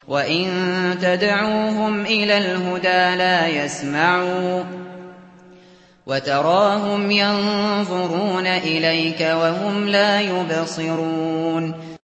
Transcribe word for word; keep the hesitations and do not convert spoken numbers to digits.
وَإِن تَدْعُوهُمْ إِلَى الْهُدَىٰ لَا يَسْمَعُوا ۖ وَتَرَاهُمْ يَنظُرُونَ إِلَيْكَ وَهُمْ لَا يُبْصِرُونَ